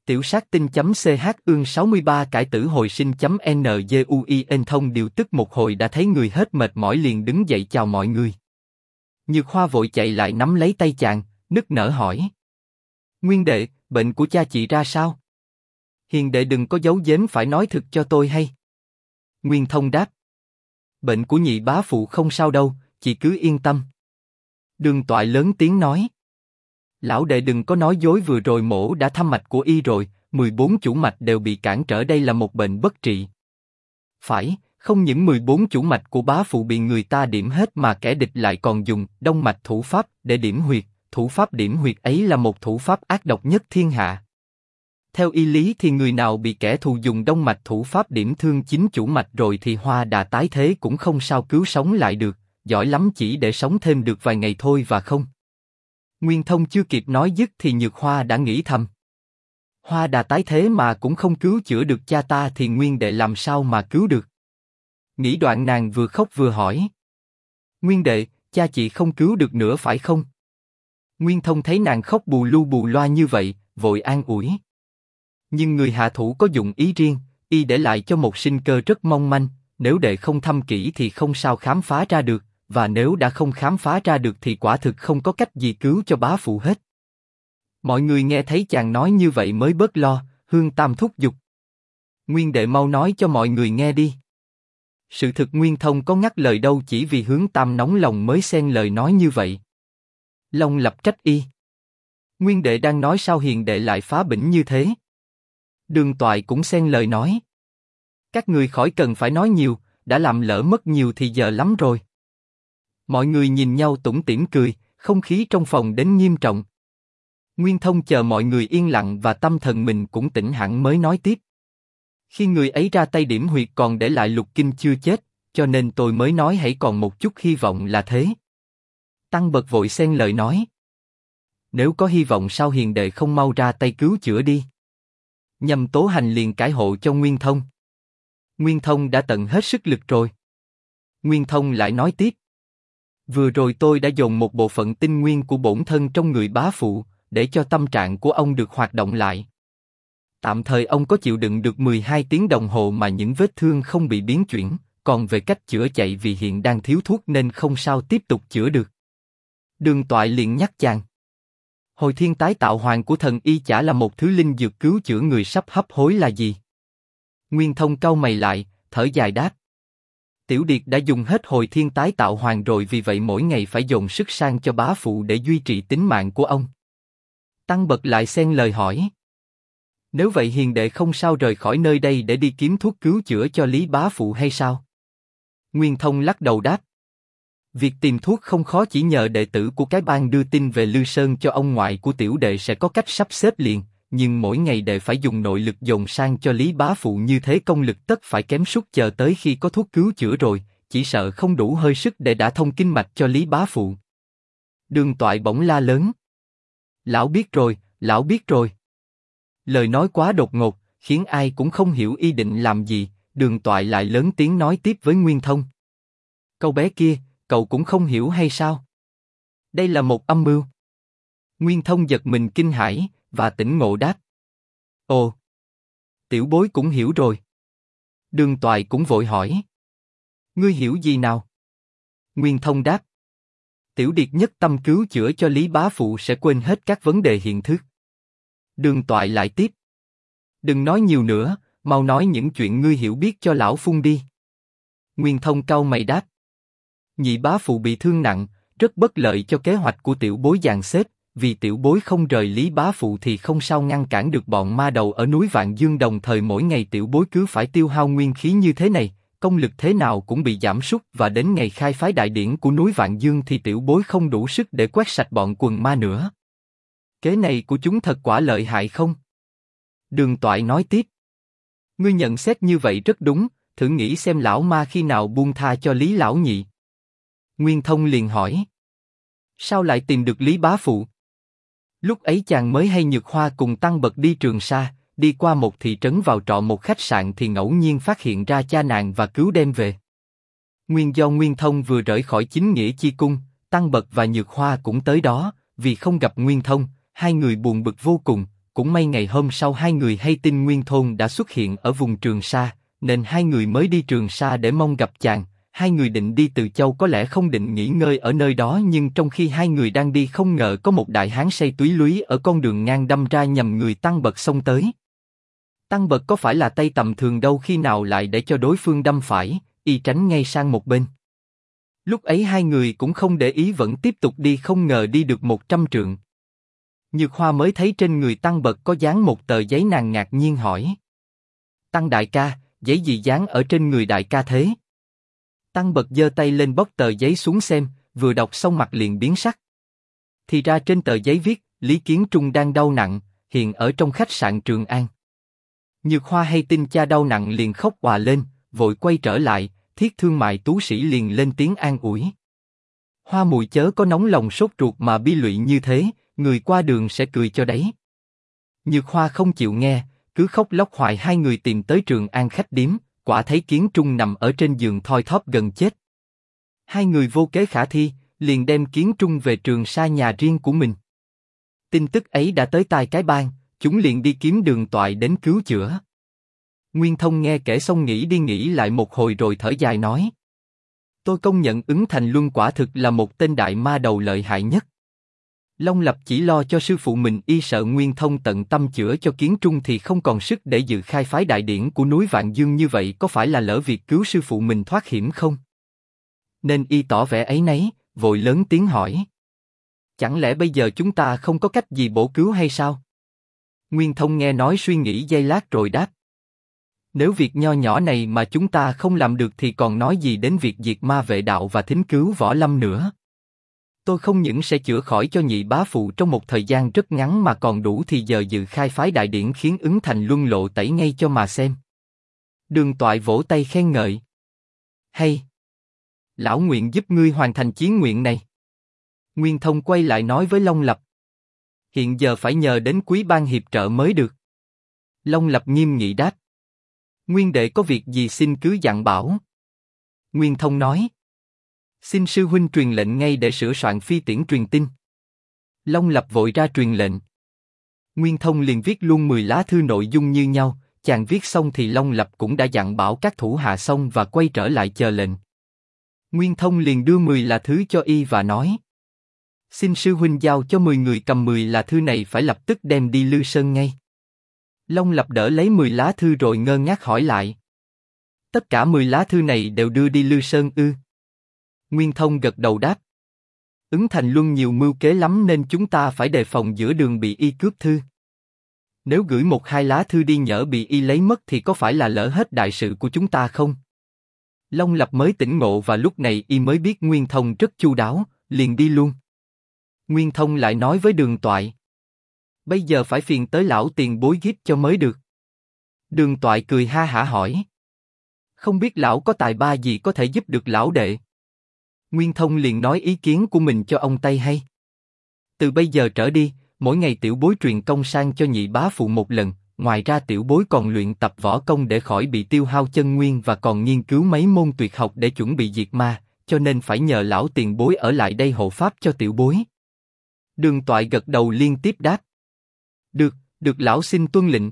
Tiểu sát tinh.ch ương 63 cải tử hồi sinh.nguyen thông điều tức một hồi đã thấy người hết mệt mỏi liền đứng dậy chào mọi người. Nhược Hoa vội chạy lại nắm lấy tay chàng, nức nở hỏi. Nguyên đệ, bệnh của cha chị ra sao? Hiền đệ đừng có giấu giếm phải nói thực cho tôi hay. Nguyên Thông đáp. Bệnh của nhị bá phụ không sao đâu, chị cứ yên tâm. Đường Toại lớn tiếng nói. Lão đệ đừng có nói dối, vừa rồi mổ đã thăm mạch của y rồi, 14 chủ mạch đều bị cản trở, đây là một bệnh bất trị. Phải, không những 14 chủ mạch của bá phụ bị người ta điểm hết mà kẻ địch lại còn dùng đông mạch thủ pháp để điểm huyệt, thủ pháp điểm huyệt ấy là một thủ pháp ác độc nhất thiên hạ. Theo y lý thì người nào bị kẻ thù dùng đông mạch thủ pháp điểm thương chính chủ mạch rồi thì hoa đà tái thế cũng không sao cứu sống lại được, giỏi lắm chỉ để sống thêm được vài ngày thôi và không. Nguyên Thông chưa kịp nói dứt thì Nhược Hoa đã nghĩ thầm. Hoa đà tái thế mà cũng không cứu chữa được cha ta thì Nguyên đệ làm sao mà cứu được. Nghĩ đoạn nàng vừa khóc vừa hỏi. Nguyên đệ, cha chị không cứu được nữa phải không? Nguyên Thông thấy nàng khóc bù lu bù loa như vậy, vội an ủi. Nhưng người hạ thủ có dụng ý riêng, y để lại cho một sinh cơ rất mong manh, nếu đệ không thăm kỹ thì không sao khám phá ra được, và nếu đã không khám phá ra được thì quả thực không có cách gì cứu cho bá phụ hết. Mọi người nghe thấy chàng nói như vậy mới bớt lo, Hương Tam thúc giục. Nguyên đệ mau nói cho mọi người nghe đi. Sự thực Nguyên Thông có ngắt lời đâu, chỉ vì Hướng Tam nóng lòng mới xen lời nói như vậy. Long lập trách y. Nguyên đệ đang nói sao hiền đệ lại phá bỉnh như thế? Đường Toại cũng xen lời nói. Các người khỏi cần phải nói nhiều, đã làm lỡ mất nhiều thì giờ lắm rồi. Mọi người nhìn nhau tủm tỉm cười, không khí trong phòng đến nghiêm trọng. Nguyên Thông chờ mọi người yên lặng và tâm thần mình cũng tỉnh hẳn mới nói tiếp. Khi người ấy ra tay điểm huyệt còn để lại lục kinh chưa chết, cho nên tôi mới nói hãy còn một chút hy vọng là thế. Tăng Bật vội xen lời nói. Nếu có hy vọng sao hiền đệ không mau ra tay cứu chữa đi. Nhâm Tố Hành liền cãi hộ cho Nguyên Thông. Nguyên Thông đã tận hết sức lực rồi. Nguyên Thông lại nói tiếp. Vừa rồi tôi đã dồn một bộ phận tinh nguyên của bổn thân trong người bá phụ, để cho tâm trạng của ông được hoạt động lại. Tạm thời ông có chịu đựng được 12 tiếng đồng hồ mà những vết thương không bị biến chuyển, còn về cách chữa chạy vì hiện đang thiếu thuốc nên không sao tiếp tục chữa được. Đường Toại liền nhắc chàng. Hồi thiên tái tạo hoàng của thần y chả là một thứ linh dược cứu chữa người sắp hấp hối là gì? Nguyên Thông cau mày lại, thở dài đáp. Tiểu Điệt đã dùng hết hồi thiên tái tạo hoàng rồi, vì vậy mỗi ngày phải dồn sức sang cho bá phụ để duy trì tính mạng của ông. Tăng Bật lại xen lời hỏi. Nếu vậy hiền đệ không sao rời khỏi nơi đây để đi kiếm thuốc cứu chữa cho Lý bá phụ hay sao? Nguyên Thông lắc đầu đáp. Việc tìm thuốc không khó, chỉ nhờ đệ tử của cái bang đưa tin về Lư Sơn cho ông ngoại của tiểu đệ sẽ có cách sắp xếp liền, nhưng mỗi ngày đệ phải dùng nội lực dồn sang cho Lý bá phụ như thế công lực tất phải kém sút, chờ tới khi có thuốc cứu chữa rồi, chỉ sợ không đủ hơi sức để đã thông kinh mạch cho Lý bá phụ. Đường Toại bỗng la lớn. Lão biết rồi, lão biết rồi. Lời nói quá đột ngột, khiến ai cũng không hiểu y định làm gì. Đường Toại lại lớn tiếng nói tiếp với Nguyên Thông. Câu bé kia, cậu cũng không hiểu hay sao? Đây là một âm mưu. Nguyên Thông giật mình kinh hãi và tỉnh ngộ đáp. Ồ, tiểu bối cũng hiểu rồi. Đường Toại cũng vội hỏi. Ngươi hiểu gì nào? Nguyên Thông đáp. Tiểu Điệt nhất tâm cứu chữa cho Lý bá phụ sẽ quên hết các vấn đề hiện thức. Đường Toại lại tiếp. Đừng nói nhiều nữa, mau nói những chuyện ngươi hiểu biết cho lão Phung đi. Nguyên Thông cau mày đáp. Nhị bá phụ bị thương nặng, rất bất lợi cho kế hoạch của tiểu bối dàn xếp, vì tiểu bối không rời Lý bá phụ thì không sao ngăn cản được bọn ma đầu ở núi Vạn Dương, đồng thời mỗi ngày tiểu bối cứ phải tiêu hao nguyên khí như thế này, công lực thế nào cũng bị giảm sút, và đến ngày khai phái đại điển của núi Vạn Dương thì tiểu bối không đủ sức để quét sạch bọn quần ma nữa. Kế này của chúng thật quả lợi hại không? Đường Toại nói tiếp. Ngươi nhận xét như vậy rất đúng, thử nghĩ xem lão ma khi nào buông tha cho Lý lão nhị. Nguyên Thông liền hỏi. Sao lại tìm được Lý bá phụ? Lúc ấy chàng mới hay Nhược Hoa cùng Tăng Bật đi Trường Sa, đi qua một thị trấn vào trọ một khách sạn thì ngẫu nhiên phát hiện ra cha nàng và cứu đem về. Nguyên do Nguyên Thông vừa rời khỏi chính nghĩa chi cung, Tăng Bật và Nhược Hoa cũng tới đó, vì không gặp Nguyên Thông, hai người buồn bực vô cùng, cũng may ngày hôm sau hai người hay tin Nguyên Thôn đã xuất hiện ở vùng Trường Sa, nên hai người mới đi Trường Sa để mong gặp chàng. Hai người định đi Từ Châu có lẽ không định nghỉ ngơi ở nơi đó, nhưng trong khi hai người đang đi không ngờ có một đại hán say túy lúy ở con đường ngang đâm ra nhầm người Tăng Bật xông tới. Tăng Bật có phải là tay tầm thường đâu, khi nào lại để cho đối phương đâm phải, y tránh ngay sang một bên. Lúc ấy hai người cũng không để ý vẫn tiếp tục đi, không ngờ đi được 100 trượng. Nhược Hoa mới thấy trên người Tăng Bật có dán một tờ giấy, nàng ngạc nhiên hỏi: Tăng đại ca, giấy gì dán ở trên người đại ca thế? Tăng Bật giơ tay lên bóc tờ giấy xuống xem, vừa đọc xong mặt liền biến sắc. Thì ra trên tờ giấy viết: Lý Kiến Trung đang đau nặng, hiện ở trong khách sạn Trường An. Nhược Hoa hay tin cha đau nặng liền khóc òa lên, vội quay trở lại. Thiết Thương Mại Tú Sĩ liền lên tiếng an ủi: Hoa muội chớ có nóng lòng sốt ruột mà bi lụy như thế, người qua đường sẽ cười cho đấy. Nhược Hoa không chịu nghe, cứ khóc lóc hoài. Hai người tìm tới Trường An khách điếm, quả thấy Kiến Trung nằm ở trên giường thoi thóp gần chết. Hai người vô kế khả thi, liền đem Kiến Trung về Trường Sa nhà riêng của mình. Tin tức ấy đã tới tai cái bang, chúng liền đi kiếm Đường Toại đến cứu chữa. Nguyên Thông nghe kể xong nghĩ đi nghĩ lại một hồi rồi thở dài nói: Tôi công nhận Ứng Thành Luân quả thực là một tên đại ma đầu lợi hại nhất. Long Lập chỉ lo cho sư phụ mình, y sợ Nguyên Thông tận tâm chữa cho Kiến Trung thì không còn sức để dự khai phái đại điển của núi Vạn Dương, như vậy có phải là lỡ việc cứu sư phụ mình thoát hiểm không? Nên y tỏ vẻ áy náy, vội lớn tiếng hỏi: Chẳng lẽ bây giờ chúng ta không có cách gì bổ cứu hay sao? Nguyên Thông nghe nói suy nghĩ giây lát rồi đáp: Nếu việc nho nhỏ này mà chúng ta không làm được thì còn nói gì đến việc diệt ma vệ đạo và thính cứu võ lâm nữa. Tôi không những sẽ chữa khỏi cho nhị bá phụ trong một thời gian rất ngắn mà còn đủ thì giờ dự khai phái đại điển khiến Ứng Thành Luân lộ tẩy ngay cho mà xem. Đường Toại vỗ tay khen ngợi: Hay! Lão nguyện giúp ngươi hoàn thành chí nguyện này. Nguyên Thông quay lại nói với Long Lập: Hiện giờ phải nhờ đến Quý bang hiệp trợ mới được. Long Lập nghiêm nghị đáp: Nguyên đệ có việc gì xin cứ dặn bảo. Nguyên Thông nói: Xin sư huynh truyền lệnh ngay để sửa soạn phi tiễn truyền tin. Long Lập vội ra truyền lệnh. Nguyên Thông liền viết luôn 10 lá thư nội dung như nhau. Chàng viết xong thì Long Lập cũng đã dặn bảo các thủ hạ xong và quay trở lại chờ lệnh. Nguyên Thông liền đưa 10 lá thư cho y và nói: Xin sư huynh giao cho 10 người cầm 10 lá thư này phải lập tức đem đi Lư Sơn ngay. Long Lập đỡ lấy 10 lá thư rồi ngơ ngác hỏi lại: Tất cả 10 lá thư này đều đưa đi Lư Sơn ư? Nguyên Thông gật đầu đáp: Ứng Thành Luân nhiều mưu kế lắm nên chúng ta phải đề phòng giữa đường bị y cướp thư. Nếu gửi 1-2 lá thư đi nhỡ bị y lấy mất thì có phải là lỡ hết đại sự của chúng ta không? Long Lập mới tỉnh ngộ và lúc này y mới biết Nguyên Thông rất chu đáo, liền đi luôn. Nguyên Thông lại nói với Đường Toại: Bây giờ phải phiền tới lão tiền bối giúp cho mới được. Đường Toại cười ha hả hỏi: Không biết lão có tài ba gì có thể giúp được lão đệ? Nguyên Thông liền nói ý kiến của mình cho ông Tây hay. Từ bây giờ trở đi, mỗi ngày tiểu bối truyền công sang cho nhị bá phụ một lần, ngoài ra tiểu bối còn luyện tập võ công để khỏi bị tiêu hao chân nguyên và còn nghiên cứu mấy môn tuyệt học để chuẩn bị diệt ma, cho nên phải nhờ lão tiền bối ở lại đây hộ pháp cho tiểu bối. Đường Toại gật đầu liên tiếp đáp: Được, được lão xin tuân lệnh.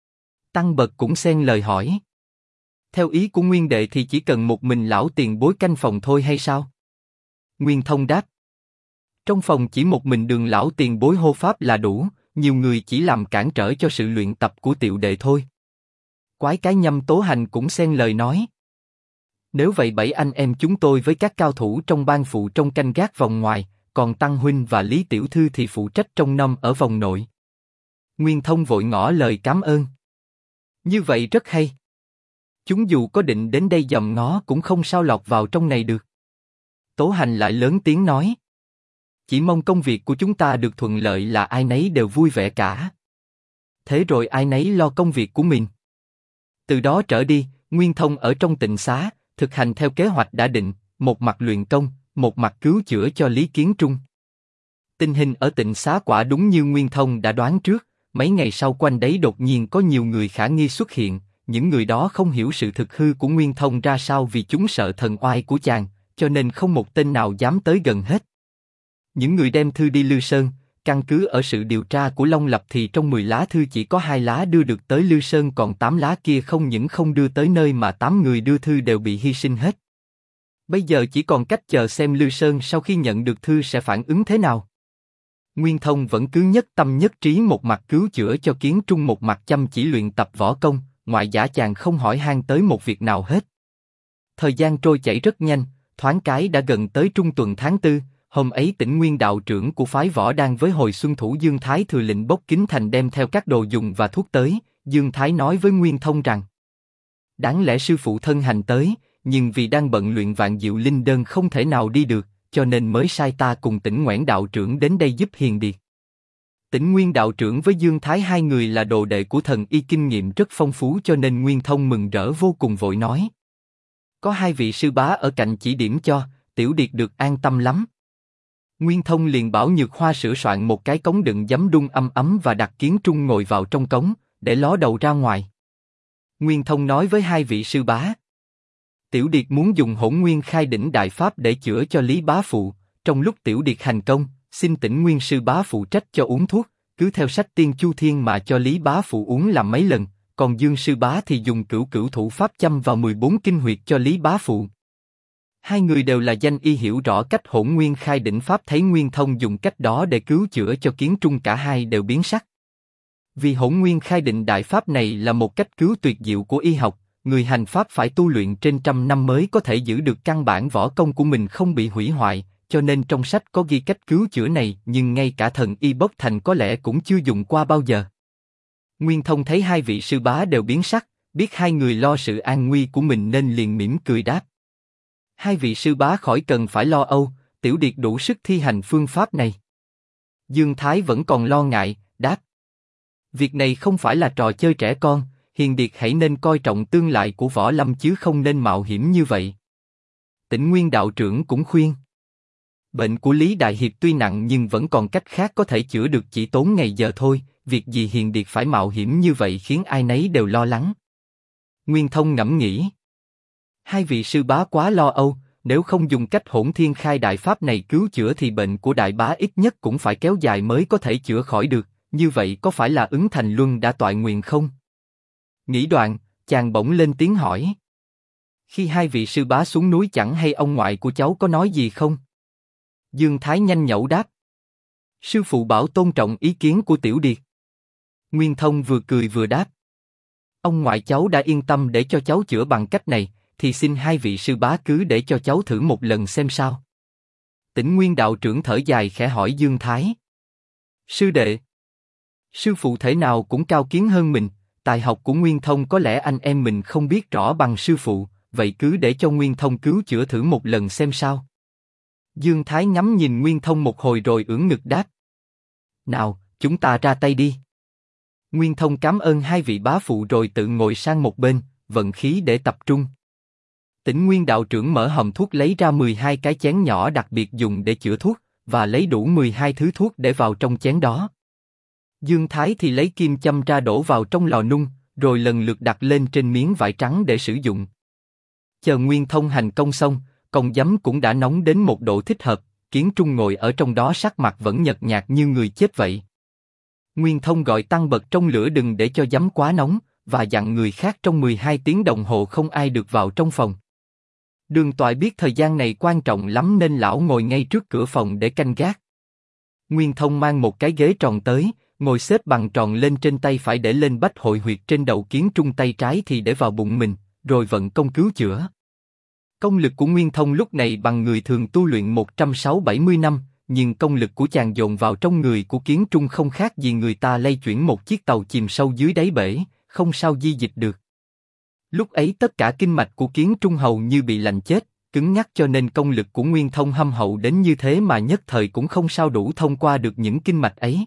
Tăng Bật cũng xen lời hỏi: Theo ý của Nguyên đệ thì chỉ cần một mình lão tiền bối canh phòng thôi hay sao? Nguyên Thông đáp: Trong phòng chỉ một mình Đường lão tiền bối hô pháp là đủ, nhiều người chỉ làm cản trở cho sự luyện tập của tiểu đệ thôi. Quái cái Nhâm Tố Hành cũng xen lời nói: Nếu vậy 7 anh em chúng tôi với các cao thủ trong bang phụ trong canh gác vòng ngoài, còn Tăng huynh và Lý tiểu thư thì phụ trách trông nom ở vòng nội. Nguyên Thông vội ngỏ lời cảm ơn: Như vậy rất hay. Chúng dù có định đến đây dòm ngó cũng không sao lọt vào trong này được. Tố Hành lại lớn tiếng nói: Chỉ mong công việc của chúng ta được thuận lợi là ai nấy đều vui vẻ cả. Thế rồi ai nấy lo công việc của mình. Từ đó trở đi, Nguyên Thông ở trong tịnh xá, thực hành theo kế hoạch đã định, một mặt luyện công, một mặt cứu chữa cho Lý Kiến Trung. Tình hình ở tịnh xá quả đúng như Nguyên Thông đã đoán trước, mấy ngày sau quanh đấy đột nhiên có nhiều người khả nghi xuất hiện, những người đó không hiểu sự thực hư của Nguyên Thông ra sao vì chúng sợ thần oai của chàng, cho nên không một tên nào dám tới gần hết. Những người đem thư đi Lư Sơn, căn cứ ở sự điều tra của Long Lập thì trong 10 lá thư chỉ có 2 lá đưa được tới Lư Sơn, còn 8 lá kia không những không đưa tới nơi mà 8 người đưa thư đều bị hy sinh hết. Bây giờ chỉ còn cách chờ xem Lư Sơn sau khi nhận được thư sẽ phản ứng thế nào. Nguyên Thông vẫn cứ nhất tâm nhất trí, một mặt cứu chữa cho Kiến Trung, một mặt chăm chỉ luyện tập võ công, ngoại giả chàng không hỏi han tới một việc nào hết. Thời gian trôi chảy rất nhanh, thoáng cái đã gần tới trung tuần tháng 4, hôm ấy Tĩnh Nguyên đạo trưởng của phái võ đang với hồi xuân thủ Dương Thái thừa lệnh bốc Kính Thành đem theo các đồ dùng và thuốc tới. Dương Thái nói với Nguyên Thông rằng, đáng lẽ sư phụ thân hành tới, nhưng vì đang bận luyện Vạn Diệu Linh Đơn không thể nào đi được, cho nên mới sai ta cùng Tĩnh Ngoãn đạo trưởng đến đây giúp hiền điệt. Tĩnh Nguyên đạo trưởng với Dương Thái hai người là đồ đệ của thần y, kinh nghiệm rất phong phú, cho nên Nguyên Thông mừng rỡ vô cùng, vội nói, có 2 vị sư bá ở cạnh chỉ điểm cho, tiểu điệt được an tâm lắm. Nguyên Thông liền bảo Nhược Hoa sửa soạn một cái cống đựng giấm đun ấm ấm và đặt Kiến Trung ngồi vào trong cống, để ló đầu ra ngoài. Nguyên Thông nói với 2 vị sư bá, tiểu điệt muốn dùng Hỗn Nguyên Khai Đỉnh đại pháp để chữa cho Lý bá phụ, trong lúc tiểu điệt hành công, xin Tĩnh Nguyên sư bá phụ trách cho uống thuốc, cứ theo sách Tiên Chu Thiên mà cho Lý bá phụ uống làm mấy lần, còn Dương sư bá thì dùng Cửu Cửu thủ pháp châm vào 14 kinh huyệt cho Lý bá phụ. 2 người đều là danh y, hiểu rõ cách Hỗn Nguyên Khai Đỉnh pháp, thấy Nguyên Thông dùng cách đó để cứu chữa cho Kiến Trung, cả hai đều biến sắc. Vì Hỗn Nguyên Khai Định đại pháp này là một cách cứu tuyệt diệu của y học, người hành pháp phải tu luyện trên 100 năm mới có thể giữ được căn bản võ công của mình không bị hủy hoại, cho nên trong sách có ghi cách cứu chữa này, nhưng ngay cả thần y Bốc Thành có lẽ cũng chưa dùng qua bao giờ. Nguyên Thông thấy 2 vị sư bá đều biến sắc, biết 2 người lo sự an nguy của mình nên liền mỉm cười đáp, 2 vị sư bá khỏi cần phải lo âu, tiểu điệt đủ sức thi hành phương pháp này. Dương Thái vẫn còn lo ngại, đáp, việc này không phải là trò chơi trẻ con, hiền điệt hãy nên coi trọng tương lai của võ lâm chứ không nên mạo hiểm như vậy. Tĩnh Nguyên đạo trưởng cũng khuyên, bệnh của Lý đại hiệp tuy nặng nhưng vẫn còn cách khác có thể chữa được, chỉ tốn ngày giờ thôi, việc gì hiền điệt phải mạo hiểm như vậy khiến ai nấy đều lo lắng. Nguyên Thông ngẫm nghĩ, 2 vị sư bá quá lo âu, nếu không dùng cách Hỗn Thiên Khai đại pháp này cứu chữa thì bệnh của đại bá ít nhất cũng phải kéo dài mới có thể chữa khỏi được, như vậy có phải là Ứng Thành Luân đã toại nguyện không? Nghĩ đoạn, chàng bỗng lên tiếng hỏi, khi 2 vị sư bá xuống núi chẳng hay ông ngoại của cháu có nói gì không? Dương Thái nhanh nhẩu đáp, sư phụ bảo tôn trọng ý kiến của tiểu điệt. Nguyên Thông vừa cười vừa đáp, ông ngoại cháu đã yên tâm để cho cháu chữa bằng cách này, thì xin 2 vị sư bá cứ để cho cháu thử một lần xem sao. Tĩnh Nguyên đạo trưởng thở dài khẽ hỏi Dương Thái, sư đệ, sư phụ thể nào cũng cao kiến hơn mình, tài học của Nguyên Thông có lẽ anh em mình không biết rõ bằng sư phụ, vậy cứ để cho Nguyên Thông cứu chữa thử một lần xem sao. Dương Thái ngắm nhìn Nguyên Thông một hồi rồi ưỡn ngực đáp, nào, chúng ta ra tay đi. Nguyên Thông cảm ơn 2 vị bá phụ rồi tự ngồi sang một bên, vận khí để tập trung. Tĩnh Nguyên đạo trưởng mở hòm thuốc lấy ra 12 cái chén nhỏ đặc biệt dùng để chữa thuốc, và lấy đủ 12 thứ thuốc để vào trong chén đó. Dương Thái thì lấy kim châm ra đổ vào trong lò nung, rồi lần lượt đặt lên trên miếng vải trắng để sử dụng. Chờ Nguyên Thông hành công xong, còng giấm cũng đã nóng đến một độ thích hợp, Kiến Trung ngồi ở trong đó sắc mặt vẫn nhợt nhạt như người chết vậy. Nguyên Thông gọi tăng bật trong lửa đừng để cho giấm quá nóng, và dặn người khác trong 12 tiếng đồng hồ không ai được vào trong phòng. Đường Toại biết thời gian này quan trọng lắm nên lão ngồi ngay trước cửa phòng để canh gác. Nguyên Thông mang một cái ghế tròn tới, ngồi xếp bằng tròn lên, trên tay phải để lên bách hội huyệt trên đầu Kiến Trung, tay trái thì để vào bụng mình, rồi vận công cứu chữa. Công lực của Nguyên Thông lúc này bằng người thường tu luyện 160-170 năm, nhưng công lực của chàng dồn vào trong người của Kiến Trung không khác gì người ta lay chuyển một chiếc tàu chìm sâu dưới đáy bể, không sao di dịch được. Lúc ấy tất cả kinh mạch của Kiến Trung hầu như bị lạnh chết, cứng nhắc, cho nên công lực của Nguyên Thông hâm hậu đến như thế mà nhất thời cũng không sao đủ thông qua được những kinh mạch ấy.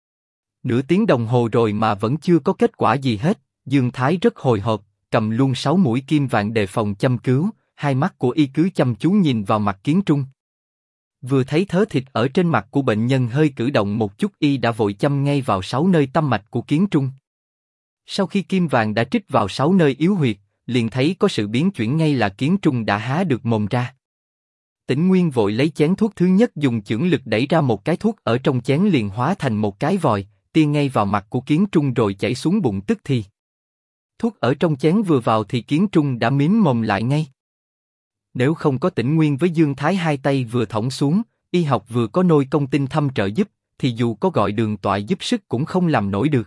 Nửa tiếng đồng hồ rồi mà vẫn chưa có kết quả gì hết, Dương Thái rất hồi hộp, cầm luôn 6 mũi kim vàng đề phòng châm cứu, hai mắt của y cứ chăm chú nhìn vào mặt Kiến Trung. Vừa thấy thớ thịt ở trên mặt của bệnh nhân hơi cử động một chút, y đã vội châm ngay vào 6 nơi tâm mạch của Kiến Trung. Sau khi kim vàng đã trích vào 6 nơi yếu huyệt, liền thấy có sự biến chuyển, ngay là Kiến Trung đã há được mồm ra. Tĩnh Nguyên vội lấy chén thuốc thứ nhất dùng chưởng lực đẩy ra một cái thuốc ở trong chén liền hóa thành một cái vòi, tiên ngay vào mặt của Kiến Trung rồi chảy xuống bụng tức thì. Thuốc ở trong chén vừa vào thì Kiến Trung đã mím mồm lại ngay. Nếu không có Tĩnh Nguyên với Dương Thái hai tay vừa thõng xuống, y học vừa có nôi công tinh thâm trợ giúp, thì dù có gọi Đường Toại giúp sức cũng không làm nổi được.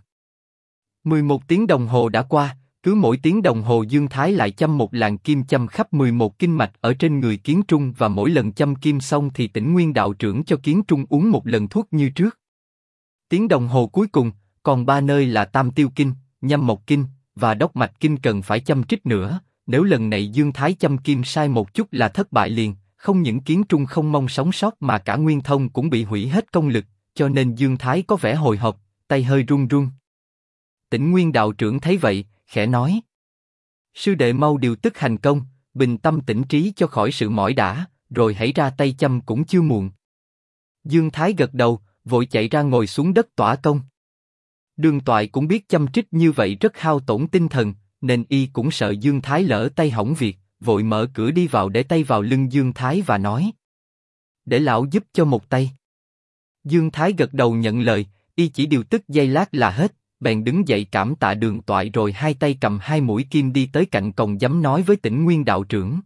11 tiếng đồng hồ đã qua, cứ mỗi tiếng đồng hồ Dương Thái lại châm một làn kim châm khắp 11 kinh mạch ở trên người Kiến Trung và mỗi lần châm kim xong thì Tĩnh Nguyên đạo trưởng cho Kiến Trung uống một lần thuốc như trước. Tiếng đồng hồ cuối cùng, còn 3 nơi là Tam Tiêu Kinh, Nhâm Mộc Kinh và Đốc Mạch Kinh cần phải châm trích nữa. Nếu lần này Dương Thái châm kim sai một chút là thất bại liền, không những Kiến Trung không mong sống sót mà cả Nguyên Thông cũng bị hủy hết công lực, cho nên Dương Thái có vẻ hồi hộp, tay hơi run run. Tĩnh Nguyên đạo trưởng thấy vậy, khẽ nói: sư đệ mau điều tức hành công, bình tâm tĩnh trí cho khỏi sự mỏi đã, rồi hãy ra tay châm cũng chưa muộn. Dương Thái gật đầu, vội chạy ra ngồi xuống đất tỏa công. Đường Toại cũng biết châm trích như vậy rất hao tổn tinh thần, nên y cũng sợ Dương Thái lỡ tay hỏng việc, vội mở cửa đi vào để tay vào lưng Dương Thái và nói: để lão giúp cho một tay. Dương Thái gật đầu nhận lời, y chỉ điều tức giây lát là hết, bèn đứng dậy cảm tạ Đường Toại rồi hai tay cầm hai mũi kim đi tới cạnh còng giấm nói với Tĩnh Nguyên đạo trưởng: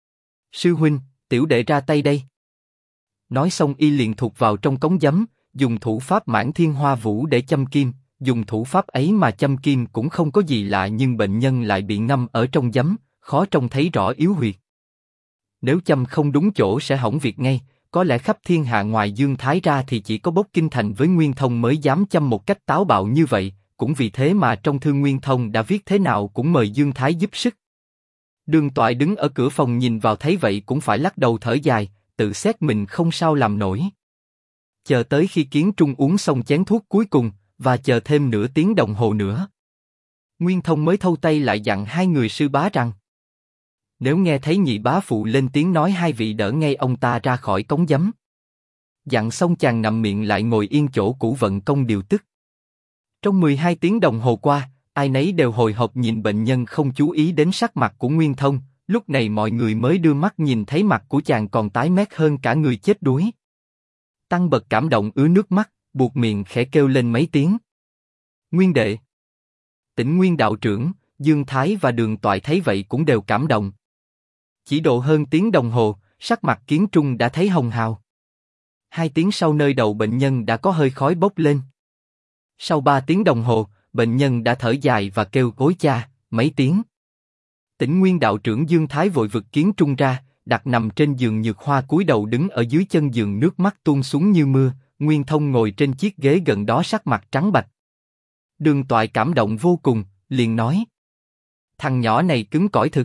sư huynh, tiểu đệ ra tay đây. Nói xong y liền thụt vào trong cống giấm, dùng thủ pháp Mãn Thiên Hoa Vũ để châm kim. Dùng thủ pháp ấy mà châm kim cũng không có gì lạ, nhưng bệnh nhân lại bị ngâm ở trong giấm, khó trông thấy rõ yếu huyệt. Nếu châm không đúng chỗ sẽ hỏng việc ngay. Có lẽ khắp thiên hạ ngoài Dương Thái ra thì chỉ có Bốc Kinh Thành với Nguyên Thông mới dám châm một cách táo bạo như vậy. Cũng vì thế mà trong thư Nguyên Thông đã viết thế nào cũng mời Dương Thái giúp sức. Đường Toại đứng ở cửa phòng nhìn vào thấy vậy cũng phải lắc đầu thở dài, tự xét mình không sao làm nổi. Chờ tới khi Kiến Trung uống xong chén thuốc cuối cùng, và chờ thêm nửa tiếng đồng hồ nữa, Nguyên Thông mới thâu tay lại dặn hai người sư bá rằng: nếu nghe thấy nhị bá phụ lên tiếng nói hai vị đỡ ngay ông ta ra khỏi cống giấm. Dặn xong chàng nằm miệng lại ngồi yên chỗ cũ vận công điều tức. Trong 12 tiếng đồng hồ qua, ai nấy đều hồi hộp nhìn bệnh nhân không chú ý đến sắc mặt của Nguyên Thông, lúc này mọi người mới đưa mắt nhìn thấy mặt của chàng còn tái mét hơn cả người chết đuối. Tăng bật cảm động ứa nước mắt, buột miệng khẽ kêu lên mấy tiếng: Nguyên đệ! Tĩnh Nguyên đạo trưởng, Dương Thái và Đường Toại thấy vậy cũng đều cảm động. Chỉ độ hơn tiếng đồng hồ, sắc mặt Kiến Trung đã thấy hồng hào. 2 tiếng sau nơi đầu bệnh nhân đã có hơi khói bốc lên. Sau 3 tiếng đồng hồ, bệnh nhân đã thở dài và kêu ối cha, mấy tiếng. Tĩnh Nguyên đạo trưởng Dương Thái vội vực Kiến Trung ra, đặt nằm trên giường Nhược Hoa cúi đầu đứng ở dưới chân giường nước mắt tuôn xuống như mưa. Nguyên Thông ngồi trên chiếc ghế gần đó sắc mặt trắng bệch. Đường Toại cảm động vô cùng, liền nói: thằng nhỏ này cứng cỏi thực.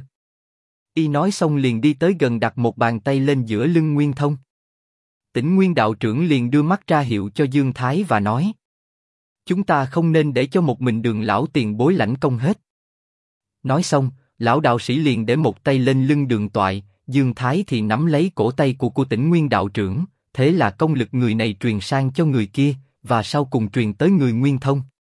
Y nói xong liền đi tới gần đặt một bàn tay lên giữa lưng Nguyên Thông. Tĩnh Nguyên đạo trưởng liền đưa mắt ra hiệu cho Dương Thái và nói: chúng ta không nên để cho một mình Đường lão tiền bối lãnh công hết. Nói xong, lão đạo sĩ liền để một tay lên lưng Đường Toại, Dương Thái thì nắm lấy cổ tay của Tĩnh Nguyên đạo trưởng. Thế là công lực người này truyền sang cho người kia, và sau cùng truyền tới người Nguyên Thông.